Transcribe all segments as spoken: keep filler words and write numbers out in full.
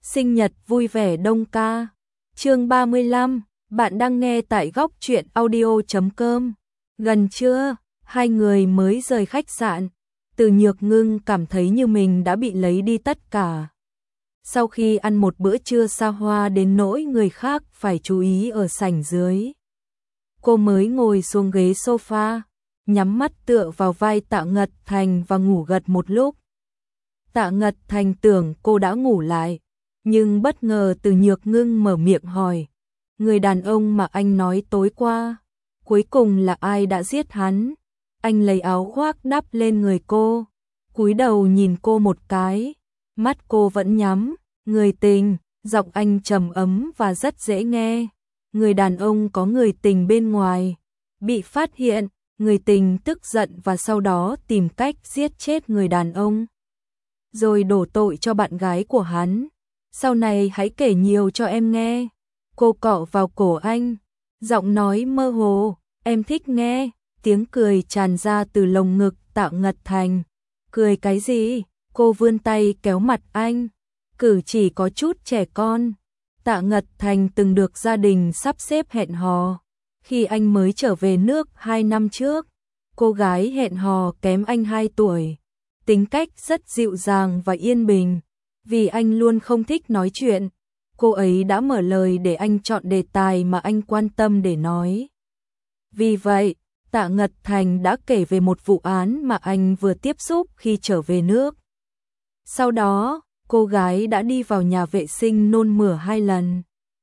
Sinh nhật vui vẻ Đông ca. Chương ba mươi lăm, bạn đang nghe tại góc truyện audio chấm com. Gần trưa, hai người mới rời khách sạn. Từ Nhược Ngưng cảm thấy như mình đã bị lấy đi tất cả. Sau khi ăn một bữa trưa xa hoa đến nỗi người khác phải chú ý ở sảnh dưới, cô mới ngồi xuống ghế sofa, nhắm mắt tựa vào vai Tạ Ngật Thành và ngủ gật một lúc. Tạ Ngật Thành tưởng cô đã ngủ lại, nhưng bất ngờ Từ Nhược Ngưng mở miệng hỏi, người đàn ông mà anh nói tối qua, cuối cùng là ai đã giết hắn? Anh lấy áo khoác đắp lên người cô, cúi đầu nhìn cô một cái, mắt cô vẫn nhắm. Người tình, giọng anh trầm ấm và rất dễ nghe. Người đàn ông có người tình bên ngoài, bị phát hiện, người tình tức giận và sau đó tìm cách giết chết người đàn ông, rồi đổ tội cho bạn gái của hắn. Sau này hãy kể nhiều cho em nghe. Cô cọ vào cổ anh, giọng nói mơ hồ, em thích nghe. Tiếng cười tràn ra từ lồng ngực Tạ Ngật Thành. Cười cái gì? Cô vươn tay kéo mặt anh, cử chỉ có chút trẻ con. Tạ Ngật Thành từng được gia đình sắp xếp hẹn hò. Khi anh mới trở về nước hai năm trước, cô gái hẹn hò kém anh hai tuổi. Tính cách rất dịu dàng và yên bình. Vì anh luôn không thích nói chuyện, cô ấy đã mở lời để anh chọn đề tài mà anh quan tâm để nói. Vì vậy, Tạ Ngật Thành đã kể về một vụ án mà anh vừa tiếp xúc khi trở về nước. Sau đó, cô gái đã đi vào nhà vệ sinh nôn mửa hai lần,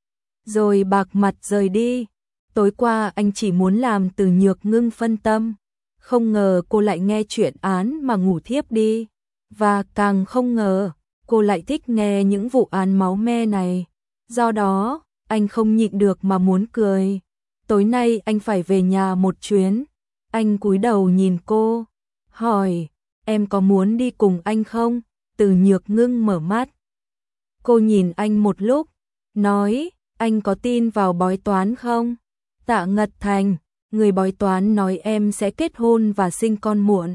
rồi bạc mặt rời đi. Tối qua anh chỉ muốn làm Từ Nhược Ngưng phân tâm, không ngờ cô lại nghe chuyện án mà ngủ thiếp đi. Và càng không ngờ, cô lại thích nghe những vụ án máu me này. Do đó, anh không nhịn được mà muốn cười. Tối nay anh phải về nhà một chuyến. Anh cúi đầu nhìn cô, hỏi, em có muốn đi cùng anh không? Từ Nhược Ngưng mở mắt. Cô nhìn anh một lúc, nói, anh có tin vào bói toán không? Tạ Ngật Thành, người bói toán nói em sẽ kết hôn và sinh con muộn.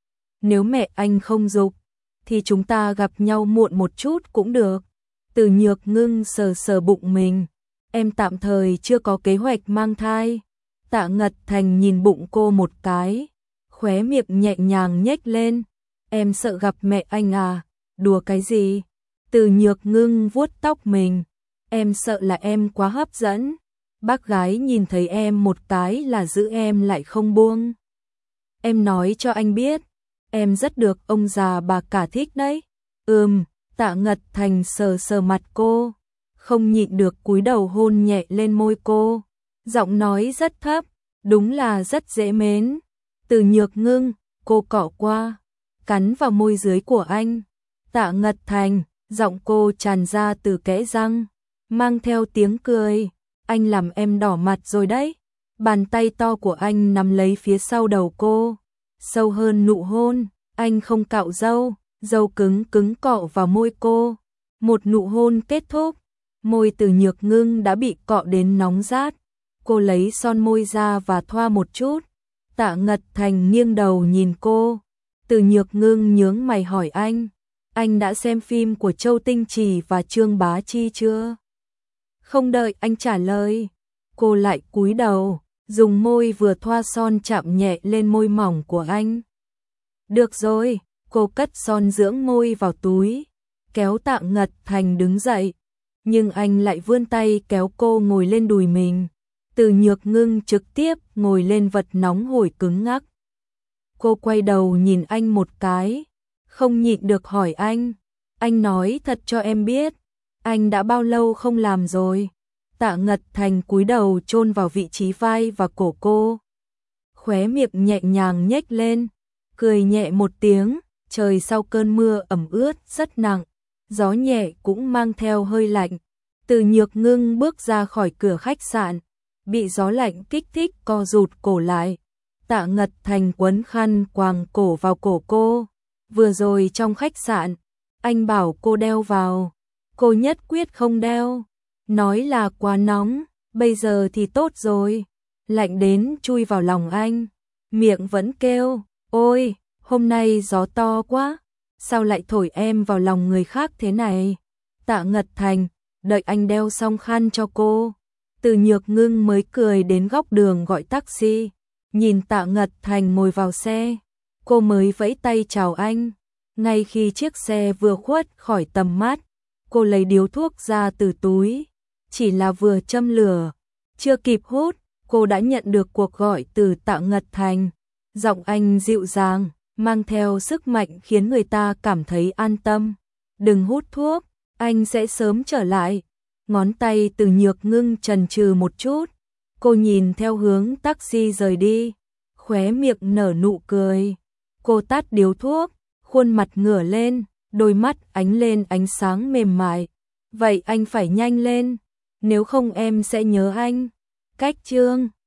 Nếu mẹ anh không giục, thì chúng ta gặp nhau muộn một chút cũng được. Từ Nhược Ngưng sờ sờ bụng mình, em tạm thời chưa có kế hoạch mang thai. Tạ Ngật Thành nhìn bụng cô một cái, khóe miệng nhẹ nhàng nhếch lên. Em sợ gặp mẹ anh à? Đùa cái gì? Từ Nhược Ngưng vuốt tóc mình. Em sợ là em quá hấp dẫn. Bác gái nhìn thấy em một cái là giữ em lại không buông. Em nói cho anh biết, em rất được ông già bà cả thích đấy. Ừm, Tạ Ngật Thành sờ sờ mặt cô, không nhịn được cúi đầu hôn nhẹ lên môi cô. Giọng nói rất thấp, đúng là rất dễ mến. Từ Nhược Ngưng, cô cọ qua, cắn vào môi dưới của anh. Tạ Ngật Thành, giọng cô tràn ra từ kẽ răng, mang theo tiếng cười. Anh làm em đỏ mặt rồi đấy. Bàn tay to của anh nắm lấy phía sau đầu cô, sâu hơn nụ hôn. Anh không cạo râu, râu cứng cứng cọ vào môi cô. Một nụ hôn kết thúc, môi Từ Nhược Ngưng đã bị cọ đến nóng rát. Cô lấy son môi ra và thoa một chút. Tạ Ngật Thành nghiêng đầu nhìn cô. Từ Nhược Ngưng nhướng mày hỏi anh, anh đã xem phim của Châu Tinh Trì và Trương Bá Chi chưa? Không đợi anh trả lời, cô lại cúi đầu, dùng môi vừa thoa son chạm nhẹ lên môi mỏng của anh. Được rồi, cô cất son dưỡng môi vào túi, kéo Tạ Ngật Thành đứng dậy, nhưng anh lại vươn tay kéo cô ngồi lên đùi mình. Từ Nhược Ngưng trực tiếp ngồi lên vật nóng hổi cứng ngắc. Cô quay đầu nhìn anh một cái, không nhịn được hỏi anh, anh nói thật cho em biết, anh đã bao lâu không làm rồi? Tạ Ngật Thành cúi đầu chôn vào vị trí vai và cổ cô, khóe miệng nhẹ nhàng nhếch lên, cười nhẹ một tiếng. Trời sau cơn mưa ẩm ướt rất nặng, gió nhẹ cũng mang theo hơi lạnh. Từ Nhược Ngưng bước ra khỏi cửa khách sạn, bị gió lạnh kích thích co rụt cổ lại. Tạ Ngật Thành quấn khăn quàng cổ vào cổ cô. Vừa rồi trong khách sạn, anh bảo cô đeo vào, cô nhất quyết không đeo, nói là quá nóng. Bây giờ thì tốt rồi, lạnh đến chui vào lòng anh, miệng vẫn kêu, ôi, hôm nay gió to quá, sao lại thổi em vào lòng người khác thế này? Tạ Ngật Thành, đợi anh đeo xong khăn cho cô. Từ Nhược Ngưng mới cười đến góc đường gọi taxi, nhìn Tạ Ngật Thành ngồi vào xe, cô mới vẫy tay chào anh. Ngay khi chiếc xe vừa khuất khỏi tầm mắt, cô lấy điếu thuốc ra từ túi, chỉ là vừa châm lửa, chưa kịp hút, cô đã nhận được cuộc gọi từ Tạ Ngật Thành. Giọng anh dịu dàng, mang theo sức mạnh khiến người ta cảm thấy an tâm. Đừng hút thuốc, anh sẽ sớm trở lại. Ngón tay Từ Nhược Ngưng chần chừ một chút, cô nhìn theo hướng taxi rời đi, khóe miệng nở nụ cười. Cô tắt điếu thuốc, khuôn mặt ngửa lên, đôi mắt ánh lên ánh sáng mềm mại. Vậy anh phải nhanh lên, nếu không em sẽ nhớ anh. Cách chương